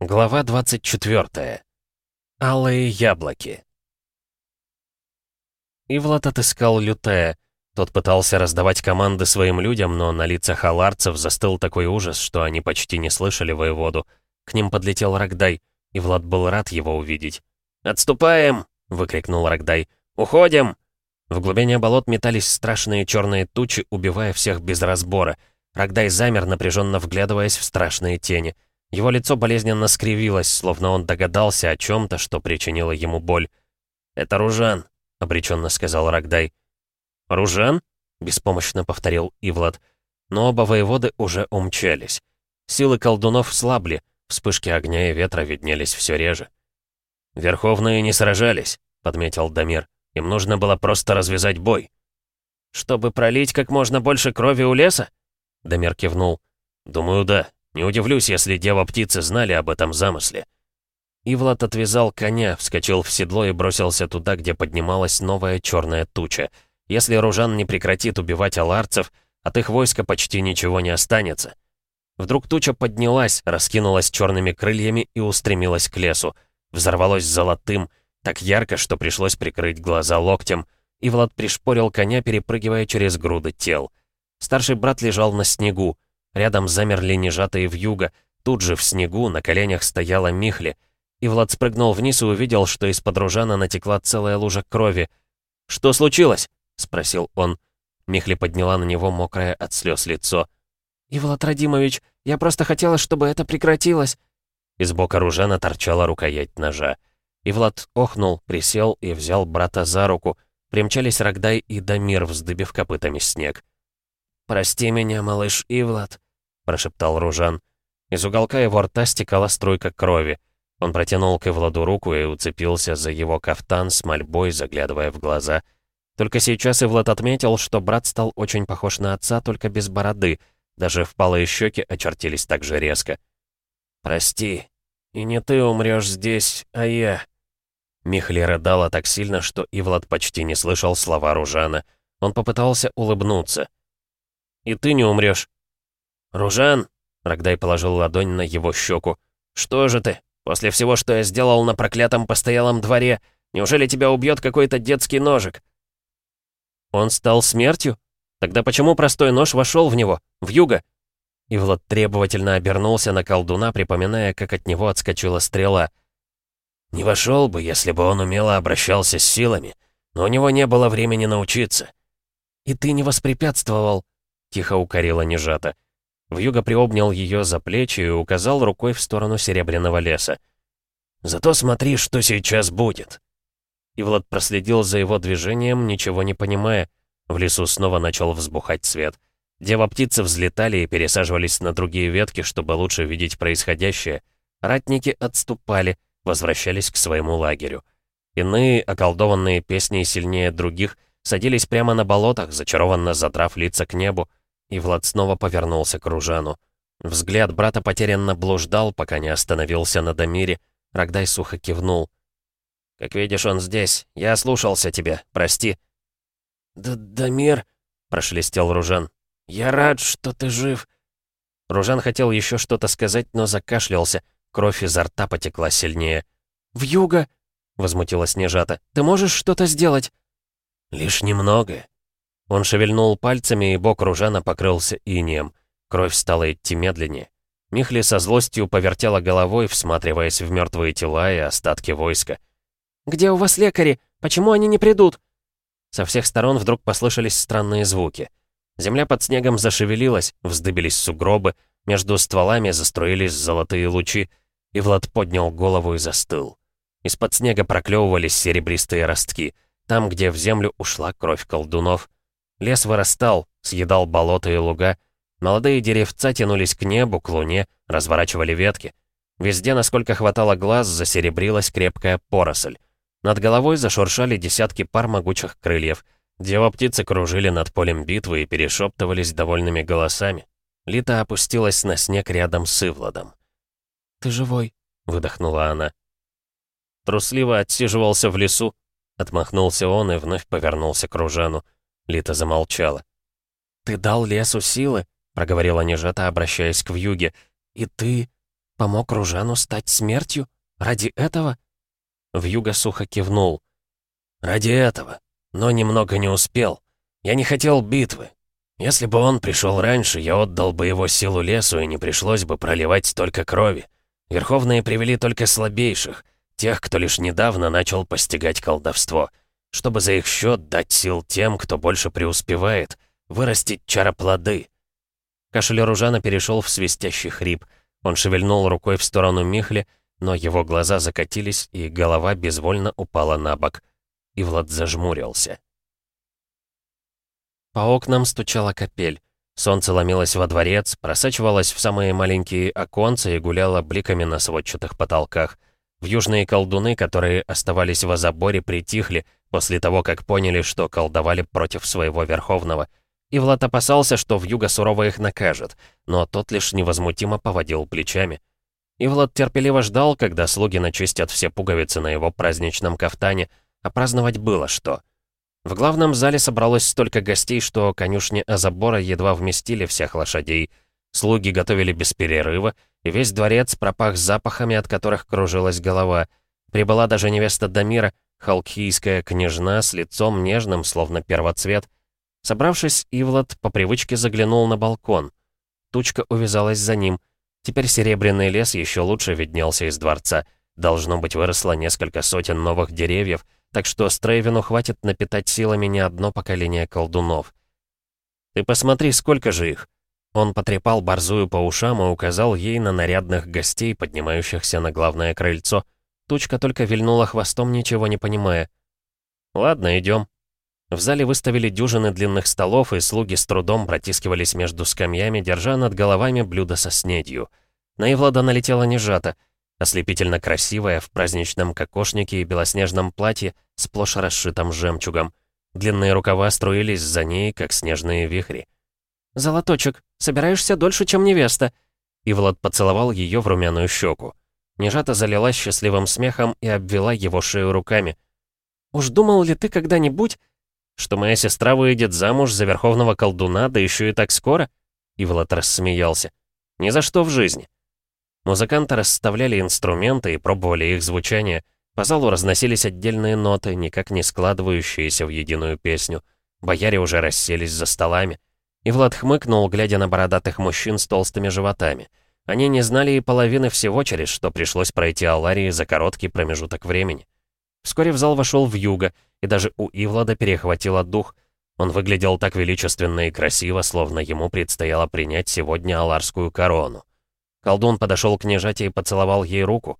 Глава 24. Алые яблоки. Ивлад отыскал Лютая. Тот пытался раздавать команды своим людям, но на лицах аларцев застыл такой ужас, что они почти не слышали воеводу. К ним подлетел Рогдай. Ивлад был рад его увидеть. «Отступаем!» — выкрикнул Рогдай. «Уходим!» В глубине болот метались страшные черные тучи, убивая всех без разбора. Рогдай замер, напряженно вглядываясь в страшные тени. Его лицо болезненно скривилось, словно он догадался о чем-то, что причинило ему боль. «Это Ружан», — обреченно сказал Рогдай. «Ружан?» — беспомощно повторил Ивлад. Но оба воеводы уже умчались. Силы колдунов слабли, вспышки огня и ветра виднелись все реже. «Верховные не сражались», — подметил Дамир. «Им нужно было просто развязать бой». «Чтобы пролить как можно больше крови у леса?» Дамир кивнул. «Думаю, да. Не удивлюсь, если дева-птицы знали об этом замысле». Ивлад отвязал коня, вскочил в седло и бросился туда, где поднималась новая черная туча. Если Ружан не прекратит убивать аларцев, от их войска почти ничего не останется. Вдруг туча поднялась, раскинулась черными крыльями и устремилась к лесу. Взорвалось золотым, так ярко, что пришлось прикрыть глаза локтем. Ивлад пришпорил коня, перепрыгивая через груды тел. Старший брат лежал на снегу. Рядом замерли нежатые вьюга. Тут же в снегу на коленях стояла Михли. Ивлад спрыгнул вниз и увидел, что из-под Ружана натекла целая лужа крови. «Что случилось?» — спросил он. Михли подняла на него мокрое от слез лицо. «Ивлад Радимович, я просто хотела, чтобы это прекратилось». Из бока Ружана торчала рукоять ножа. Ивлад охнул, присел и взял брата за руку. Примчались Рогдай и Дамир, вздыбив копытами снег. «Прости меня, малыш Ивлад», — прошептал Ружан. Из уголка его рта стекала струйка крови. Он протянул к Ивладу руку и уцепился за его кафтан с мольбой, заглядывая в глаза. Только сейчас Ивлад отметил, что брат стал очень похож на отца, только без бороды. Даже впалые щеки очертились так же резко. «Прости, и не ты умрешь здесь, а я». Михли рыдала так сильно, что Ивлад почти не слышал слова Ружана. Он попытался улыбнуться. «И ты не умрешь». «Ружан!» — Рогдай положил ладонь на его щеку. «Что же ты? После всего, что я сделал на проклятом постоялом дворе, неужели тебя убьет какой-то детский ножик?» «Он стал смертью? Тогда почему простой нож вошел в него, в юго?» Ивлад требовательно обернулся на колдуна, припоминая, как от него отскочила стрела. «Не вошел бы, если бы он умело обращался с силами, но у него не было времени научиться». «И ты не воспрепятствовал?» — тихо укорила Нежата. Вьюга приобнял ее за плечи и указал рукой в сторону серебряного леса. «Зато смотри, что сейчас будет». Ивлад проследил за его движением, ничего не понимая. В лесу снова начал взбухать свет. Дева-птицы взлетали и пересаживались на другие ветки, чтобы лучше видеть происходящее. Ратники отступали, возвращались к своему лагерю. Иные, околдованные песней сильнее других, садились прямо на болотах, зачарованно задрав лица к небу, и Влад снова повернулся к Ружану. Взгляд брата потерянно блуждал, пока не остановился на Дамире. Рогдай сухо кивнул. «Как видишь, он здесь. Я ослушался тебя. Прости». «Дамир», — прошелестел Ружан, — «я рад, что ты жив». Ружан хотел еще что-то сказать, но закашлялся. Кровь изо рта потекла сильнее. «Вьюга!» — возмутилась Нежата. «Ты можешь что-то сделать?» «Лишь немного». Он шевельнул пальцами, и бок Ружана покрылся инеем. Кровь стала идти медленнее. Михли со злостью повертела головой, всматриваясь в мертвые тела и остатки войска. «Где у вас лекари? Почему они не придут?» Со всех сторон вдруг послышались странные звуки. Земля под снегом зашевелилась, вздыбились сугробы, между стволами заструились золотые лучи, и Влад поднял голову и застыл. Из-под снега проклевывались серебристые ростки, там, где в землю ушла кровь колдунов. Лес вырастал, съедал болота и луга. Молодые деревца тянулись к небу, к луне, разворачивали ветки. Везде, насколько хватало глаз, засеребрилась крепкая поросль. Над головой зашуршали десятки пар могучих крыльев. Дева-птицы кружили над полем битвы и перешептывались довольными голосами. Лита опустилась на снег рядом с Ивладом. «Ты живой», — выдохнула она. Трусливо отсиживался в лесу. Отмахнулся он и вновь повернулся к Ружану. Лита замолчала. «Ты дал лесу силы», — проговорила Нежата, обращаясь к вьюге. «И ты помог Ружану стать смертью? Ради этого?» Вьюга сухо кивнул. «Ради этого. Но немного не успел. Я не хотел битвы. Если бы он пришел раньше, я отдал бы его силу лесу, и не пришлось бы проливать столько крови. Верховные привели только слабейших, тех, кто лишь недавно начал постигать колдовство, чтобы за их счет дать сил тем, кто больше преуспевает, вырастить чароплоды». Кашель Ружана перешел в свистящий хрип. Он шевельнул рукой в сторону Михли, но его глаза закатились, и голова безвольно упала на бок. Ивлад зажмурился. По окнам стучала капель. Солнце ломилось во дворец, просачивалось в самые маленькие оконца и гуляло бликами на сводчатых потолках. Вьюжные колдуны, которые оставались в Азаборе, притихли после того, как поняли, что колдовали против своего Верховного. Ивлад опасался, что Вьюга сурово их накажет, но тот лишь невозмутимо поводил плечами. Ивлад терпеливо ждал, когда слуги начистят все пуговицы на его праздничном кафтане, а праздновать было что. В главном зале собралось столько гостей, что конюшни Азабора едва вместили всех лошадей. Слуги готовили без перерыва, и весь дворец пропах запахами, от которых кружилась голова. Прибыла даже невеста Дамира, халкхийская княжна с лицом нежным, словно первоцвет. Собравшись, Ивлад по привычке заглянул на балкон. Тучка увязалась за ним. Теперь серебряный лес еще лучше виднелся из дворца. Должно быть, выросло несколько сотен новых деревьев, так что Стрейвену хватит напитать силами не одно поколение колдунов. «Ты посмотри, сколько же их!» Он потрепал борзую по ушам и указал ей на нарядных гостей, поднимающихся на главное крыльцо. Тучка только вильнула хвостом, ничего не понимая. «Ладно, идем». В зале выставили дюжины длинных столов, и слуги с трудом протискивались между скамьями, держа над головами блюда со снедью. На Ивлада налетела Нежата, ослепительно красивая, в праздничном кокошнике и белоснежном платье, сплошь расшитом жемчугом. Длинные рукава струились за ней, как снежные вихри. «Золоточек, собираешься дольше, чем невеста?» Ивлад поцеловал ее в румяную щеку. Нежата залилась счастливым смехом и обвела его шею руками. «Уж думал ли ты когда-нибудь, что моя сестра выйдет замуж за верховного колдуна, да еще и так скоро?» Ивлад рассмеялся. «Ни за что в жизни». Музыканты расставляли инструменты и пробовали их звучание. По залу разносились отдельные ноты, никак не складывающиеся в единую песню. Бояре уже расселись за столами. Ивлад хмыкнул, глядя на бородатых мужчин с толстыми животами. Они не знали и половины всего, через что пришлось пройти Аларии за короткий промежуток времени. Вскоре в зал вошел Вьюга, и даже у Ивлада перехватило дух. Он выглядел так величественно и красиво, словно ему предстояло принять сегодня аларскую корону. Колдун подошел к Нежате и поцеловал ей руку.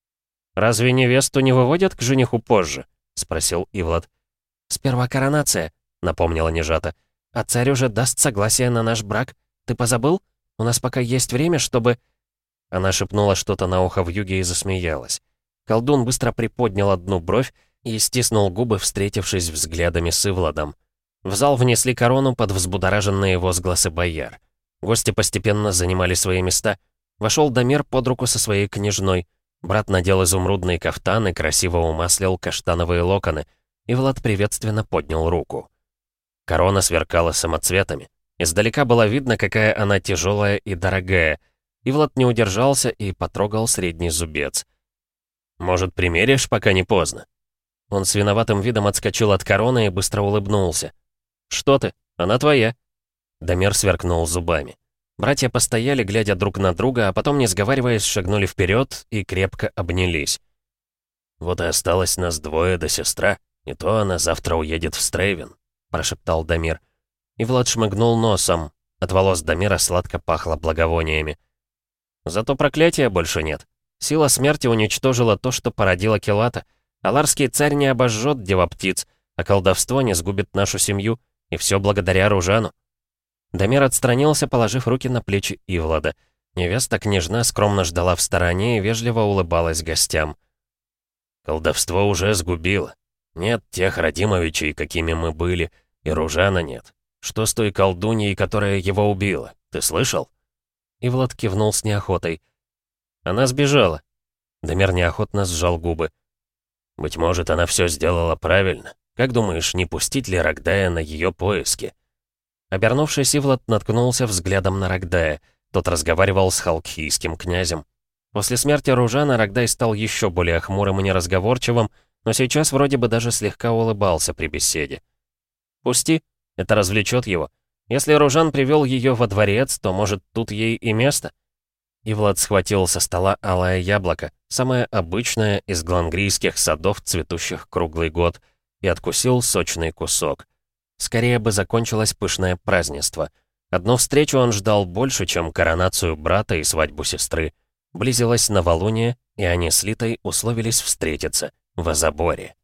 «Разве невесту не выводят к жениху позже?» — спросил Ивлад. «Сперва коронация», — напомнила Нежата. «А царь уже даст согласие на наш брак. Ты позабыл? У нас пока есть время, чтобы...» Она шепнула что-то на ухо Вьюге и засмеялась. Колдун быстро приподнял одну бровь и стиснул губы, встретившись взглядами с Ивладом. В зал внесли корону под взбудораженные возгласы бояр. Гости постепенно занимали свои места. Вошел Дамир под руку со своей княжной. Брат надел изумрудный кафтан и красиво умаслил каштановые локоны. Ивлад приветственно поднял руку. Корона сверкала самоцветами. Издалека было видно, какая она тяжелая и дорогая. Ивлад не удержался и потрогал средний зубец. «Может, примеришь, пока не поздно?» Он с виноватым видом отскочил от короны и быстро улыбнулся. «Что ты? Она твоя». Дамир сверкнул зубами. Братья постояли, глядя друг на друга, а потом, не сговариваясь, шагнули вперед и крепко обнялись. «Вот и осталось нас двое да сестра, и то она завтра уедет в Стрейвен», — прошептал Дамир. И Влад шмыгнул носом. От волос Дамира сладко пахло благовониями. «Зато проклятия больше нет. Сила смерти уничтожила то, что породила Келата. Аларский царь не обожжет девоптиц, а колдовство не сгубит нашу семью, и все благодаря Ружану». Дамир отстранился, положив руки на плечи Ивлада. Невеста-княжна скромно ждала в стороне и вежливо улыбалась гостям. «Колдовство уже сгубило. Нет тех Радимовичей, какими мы были, и Ружана нет. Что с той колдуньей, которая его убила? Ты слышал?» Ивлад кивнул с неохотой. «Она сбежала». Дамир неохотно сжал губы. «Быть может, она все сделала правильно. Как думаешь, не пустить ли Рогдая на ее поиски?» Обернувшись, Ивлад наткнулся взглядом на Рогдая. Тот разговаривал с халкхийским князем. После смерти Ружана Рогдай стал еще более хмурым и неразговорчивым, но сейчас вроде бы даже слегка улыбался при беседе. «Пусти, это развлечет его. Если Ружан привел ее во дворец, то, может, тут ей и место?» И Влад схватил со стола алое яблоко, самое обычное из глангрийских садов, цветущих круглый год, и откусил сочный кусок. Скорее бы закончилось пышное празднество. Одну встречу он ждал больше, чем коронацию брата и свадьбу сестры. Близилось новолуние, и они с Литой условились встретиться в Азаборе.